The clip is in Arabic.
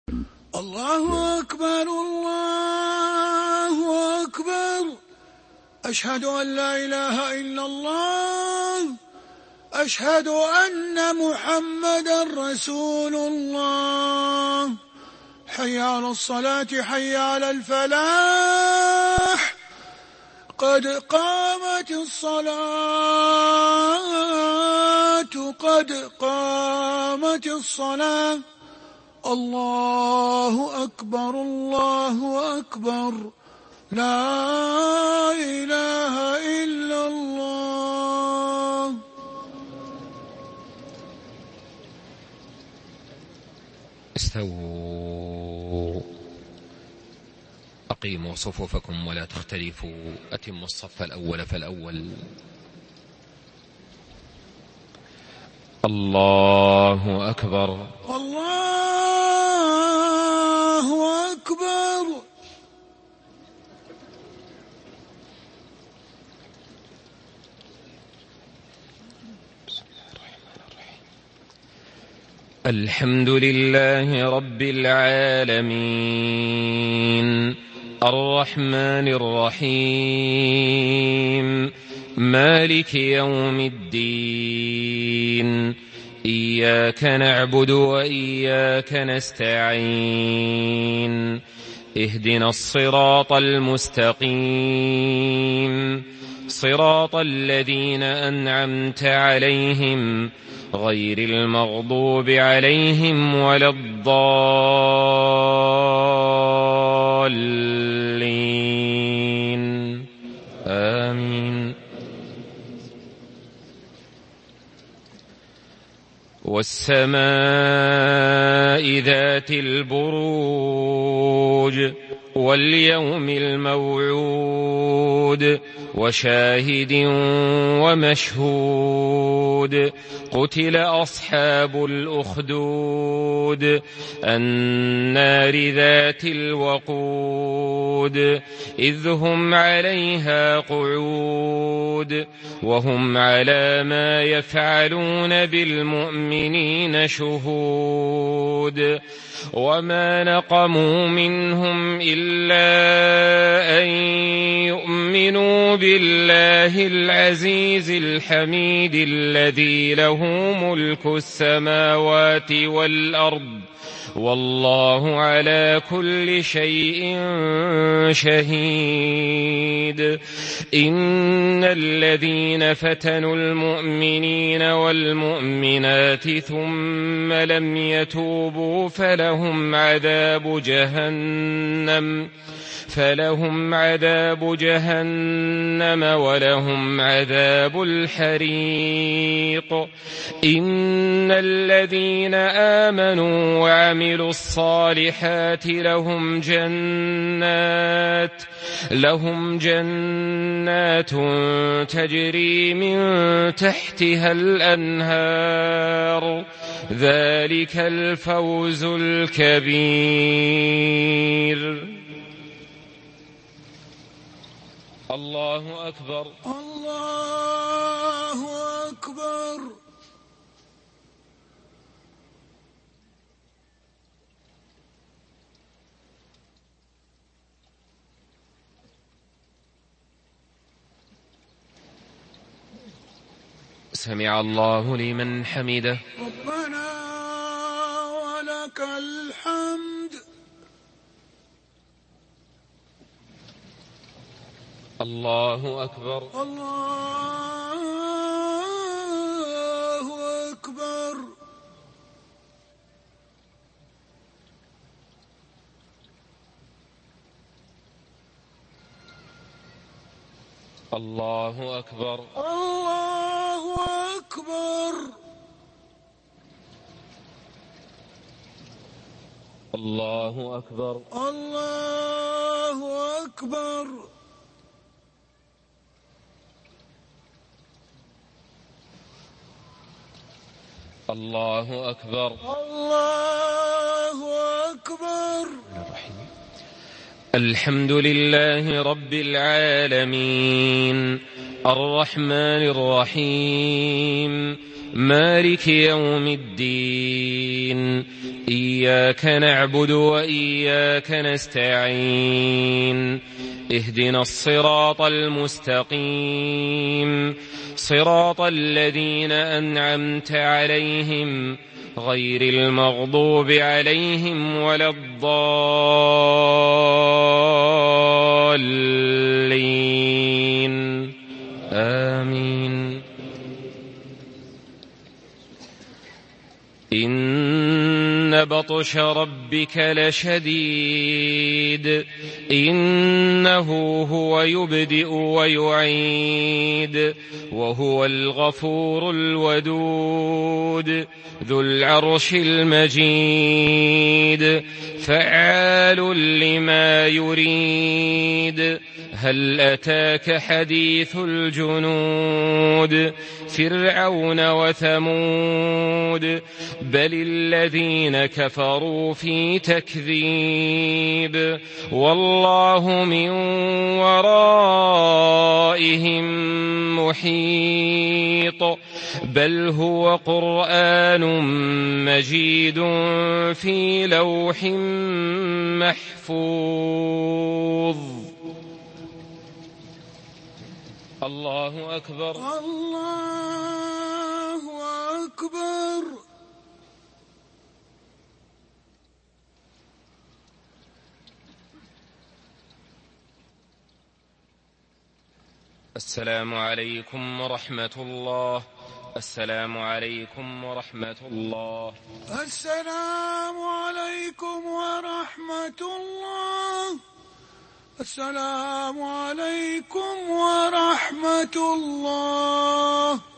الله أكبر الله أكبر. أشهد أن لا إله إلا الله. أشهد أن محمدا رسول الله. حي على الصلاة حي على الفلاح. قد قامت الصلاة قد قامت الصلاة. الله أكبر الله أكبر. لا إله إلا الله. استووا، أقيموا صفوفكم ولا تختلفوا، أتموا الصف الأول فالأول. الله أكبر الله أكبر. الحمد لله رب العالمين، الرحمن الرحيم، مالك يوم الدين. إياك نعبد وإياك نستعين. اهدنا الصراط المستقيم، صراط الذين أنعمت عليهم غير المغضوب عليهم ولا الضالين. آمين. والسماء ذات البروج واليوم الموعود وشاهد ومشهود. قتل أصحاب الأخدود النار ذات الوقود. إذ هم عليها قعود وهم على ما يفعلون بالمؤمنين شهود. وما نقموا منهم إلا أن يؤمنوا بالله العزيز الحميد الذي له ملك السماوات والأرض والله على كل شيء شهيد. إن الذين فتنوا المؤمنين والمؤمنات ثم لم يتوبوا فلهم عذاب جهنم ولهم عذاب الحريق. إن الذين آمنوا وعملوا الصالحات لهم جنات تجري من تحتها الأنهار. ذلك الفوز الكبير. الله أكبر الله أكبر. سمع الله لمن حمده. ربنا ولك الحمد. الله أكبر الله أكبر. الله أكبر الله أكبر. الله أكبر الله أكبر. الله أكبر الله أكبر. الحمد لله رب العالمين، الرحمن الرحيم، مالك يوم الدين إياك نعبد وإياك نستعين اهدنا الصراط المستقيم صراط الذين أنعمت عليهم غير المغضوب عليهم ولا الضالين آمين. إن بطش ربك لشديد إنه هو يبدئ ويعيد وهو الغفور الودود ذو العرش المجيد فعال لما يريد. هل أتاك حديث الجنود فرعون وثمود بل الذين كفروا في تكذيب والله من ورائهم محيط بل هو قرآن مجيد في لوح محفوظ. الله أكبر. الله أكبر. السلام عليكم ورحمة الله. السلام عليكم ورحمة الله. السلام عليكم ورحمة الله. السلام عليكم ورحمة الله.